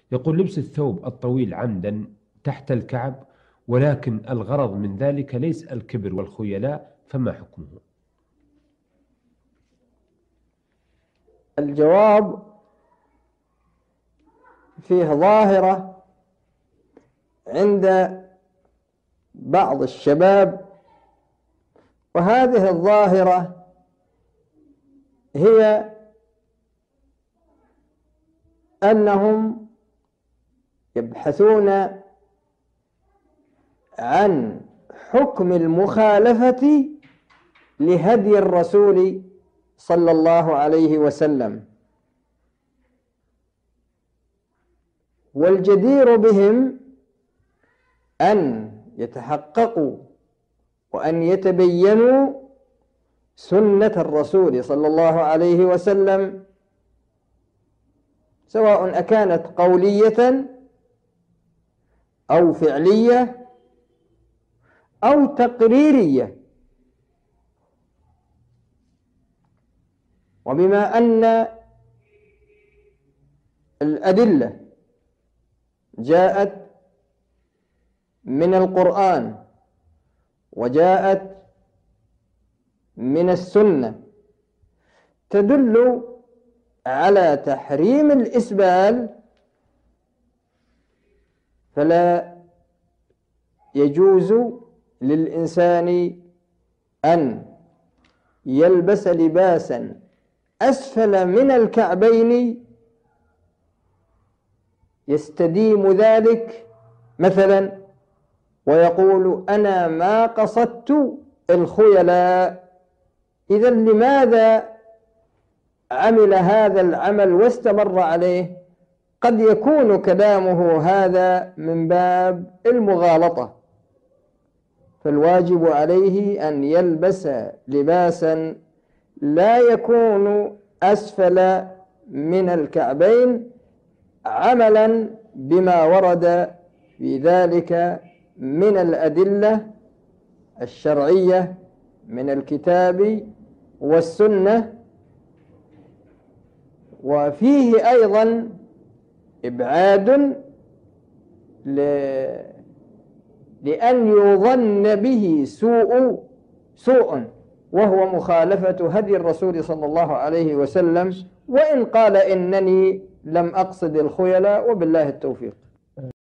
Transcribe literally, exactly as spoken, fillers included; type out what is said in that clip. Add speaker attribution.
Speaker 1: يقول: لبس الثوب الطويل عمدا تحت الكعب، ولكن الغرض من ذلك ليس الكبر والخيلاء، فما حكمه؟
Speaker 2: الجواب فيه ظاهرة عند بعض الشباب، وهذه الظاهرة هي أنهم يبحثون عن حكم المخالفة لهدي الرسول صلى الله عليه وسلم، والجدير بهم أن يتحققوا وأن يتبينوا سنة الرسول صلى الله عليه وسلم، سواء أكانت قولية أو فعلية أو تقريرية. وبما أن الأدلة جاءت من القرآن وجاءت من السنة تدل على تحريم الإسبال، فلا يجوز للإنسان أن يلبس لباسا أسفل من الكعبين يستديم ذلك مثلا ويقول: أنا ما قصدت الخيلاء. إذن لماذا عمل هذا العمل واستمر عليه؟ قد يكون كلامه هذا من باب المغالطة، فالواجب عليه أن يلبس لباسا لا يكون أسفل من الكعبين، عملا بما ورد في ذلك من الأدلة الشرعية من الكتاب والسنة. وفيه أيضا إبعاد ل... لأن يظن به سوء سوء وهو مخالفة هدي الرسول صلى الله عليه وسلم، وإن قال إنني لم أقصد الخيلاء، وبالله التوفيق.